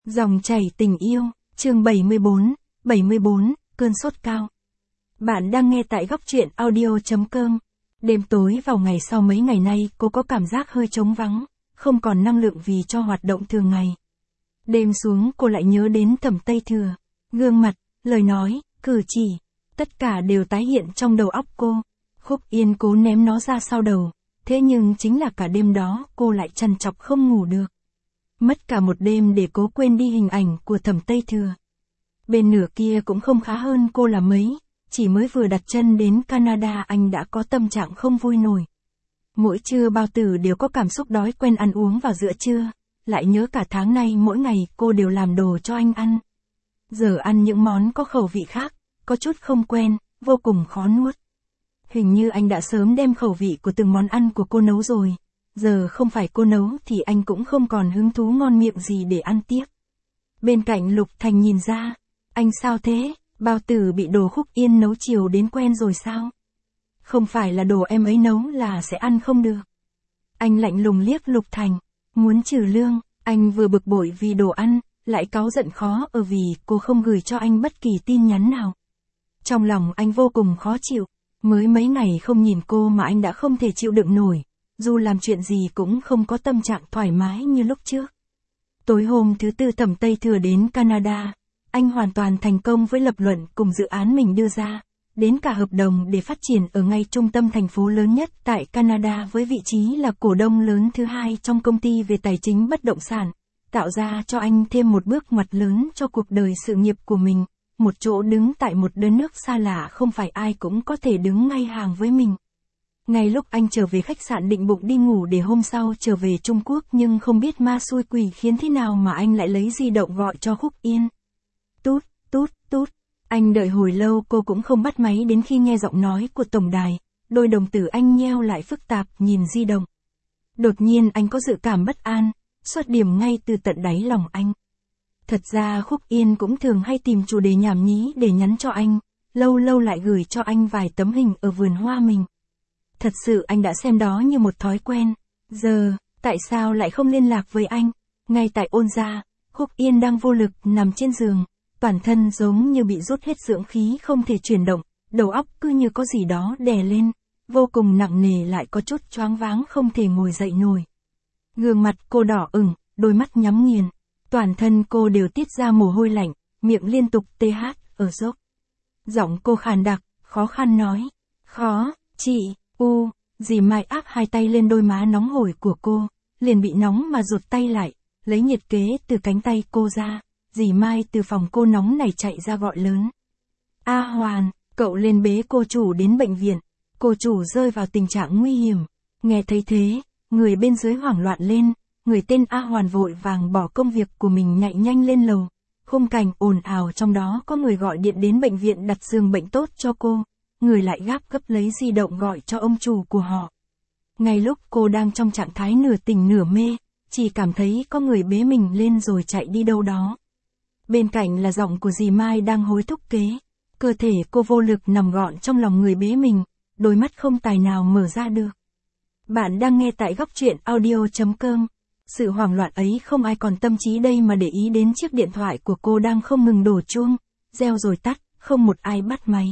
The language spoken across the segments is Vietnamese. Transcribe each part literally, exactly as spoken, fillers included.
Dòng chảy tình yêu, chương bảy mươi bốn, bảy mươi bốn, cơn sốt cao. Bạn đang nghe tại góc truyện audio.com. Đêm tối vào ngày sau mấy ngày nay cô có cảm giác hơi trống vắng, không còn năng lượng vì cho hoạt động thường ngày. Đêm xuống cô lại nhớ đến Thẩm Tây Thừa. Gương mặt, lời nói, cử chỉ, tất cả đều tái hiện trong đầu óc cô. Khúc Yên cố ném nó ra sau đầu, thế nhưng chính là cả đêm đó cô lại trằn trọc không ngủ được. Mất cả một đêm để cố quên đi hình ảnh của Thẩm Tây Thừa. Bên nửa kia cũng không khá hơn cô là mấy, chỉ mới vừa đặt chân đến Canada anh đã có tâm trạng không vui nổi. Mỗi trưa Bao Tử đều có cảm xúc đói quen ăn uống vào giữa trưa, lại nhớ cả tháng nay mỗi ngày cô đều làm đồ cho anh ăn. Giờ ăn những món có khẩu vị khác, có chút không quen, vô cùng khó nuốt. Hình như anh đã sớm đem khẩu vị của từng món ăn của cô nấu rồi. Giờ không phải cô nấu thì anh cũng không còn hứng thú ngon miệng gì để ăn tiếp. Bên cạnh Lục Thành nhìn ra, anh sao thế, Bao Tử bị đồ Khúc Yên nấu chiều đến quen rồi sao? Không phải là đồ em ấy nấu là sẽ ăn không được. Anh lạnh lùng liếc Lục Thành, muốn trừ lương, anh vừa bực bội vì đồ ăn, lại cáu giận khó ở vì cô không gửi cho anh bất kỳ tin nhắn nào. Trong lòng anh vô cùng khó chịu, mới mấy ngày không nhìn cô mà anh đã không thể chịu đựng nổi. Dù làm chuyện gì cũng không có tâm trạng thoải mái như lúc trước. Tối hôm thứ tư Thẩm Tây Thừa đến Canada, anh hoàn toàn thành công với lập luận cùng dự án mình đưa ra, đến cả hợp đồng để phát triển ở ngay trung tâm thành phố lớn nhất tại Canada với vị trí là cổ đông lớn thứ hai trong công ty về tài chính bất động sản, tạo ra cho anh thêm một bước ngoặt lớn cho cuộc đời sự nghiệp của mình, một chỗ đứng tại một đất nước xa lạ không phải ai cũng có thể đứng ngay hàng với mình. Ngay lúc anh trở về khách sạn định bụng đi ngủ để hôm sau trở về Trung Quốc nhưng không biết ma xui quỷ khiến thế nào mà anh lại lấy di động gọi cho Khúc Yên. Tút, tút, tút. Anh đợi hồi lâu cô cũng không bắt máy đến khi nghe giọng nói của tổng đài, đôi đồng tử anh nheo lại phức tạp nhìn di động. Đột nhiên anh có dự cảm bất an, xuất điểm ngay từ tận đáy lòng anh. Thật ra Khúc Yên cũng thường hay tìm chủ đề nhảm nhí để nhắn cho anh, lâu lâu lại gửi cho anh vài tấm hình ở vườn hoa mình. Thật sự anh đã xem đó như một thói quen. Giờ, tại sao lại không liên lạc với anh? Ngay tại ôn gia, Khúc Yên đang vô lực nằm trên giường, toàn thân giống như bị rút hết dưỡng khí không thể chuyển động, đầu óc cứ như có gì đó đè lên, vô cùng nặng nề lại có chút choáng váng không thể ngồi dậy nổi. Gương mặt cô đỏ ửng, đôi mắt nhắm nghiền, toàn thân cô đều tiết ra mồ hôi lạnh, miệng liên tục tê hát, ở dốc. Giọng cô khàn đặc, khó khăn nói, khó, chị. U, dì Mai áp hai tay lên đôi má nóng hổi của cô, liền bị nóng mà rụt tay lại, lấy nhiệt kế từ cánh tay cô ra, dì Mai từ phòng cô nóng này chạy ra gọi lớn. A Hoàn, cậu lên bế cô chủ đến bệnh viện, cô chủ rơi vào tình trạng nguy hiểm. Nghe thấy thế, người bên dưới hoảng loạn lên, người tên A Hoàn vội vàng bỏ công việc của mình nhảy nhanh lên lầu. Khung cảnh ồn ào trong đó có người gọi điện đến bệnh viện đặt giường bệnh tốt cho cô. Người lại gáp gấp lấy di động gọi cho ông chủ của họ. Ngay lúc cô đang trong trạng thái nửa tỉnh nửa mê, chỉ cảm thấy có người bế mình lên rồi chạy đi đâu đó. Bên cạnh là giọng của dì Mai đang hối thúc kế. Cơ thể cô vô lực nằm gọn trong lòng người bế mình, đôi mắt không tài nào mở ra được. Bạn đang nghe tại góc truyện audio.com. Sự hoảng loạn ấy không ai còn tâm trí đây mà để ý đến chiếc điện thoại của cô đang không ngừng đổ chuông, reo rồi tắt, không một ai bắt máy.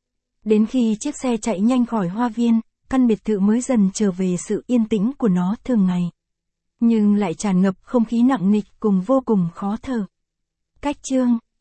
Đến khi chiếc xe chạy nhanh khỏi hoa viên, căn biệt thự mới dần trở về sự yên tĩnh của nó thường ngày. Nhưng lại tràn ngập không khí nặng nịch cùng vô cùng khó thở. Cách chương,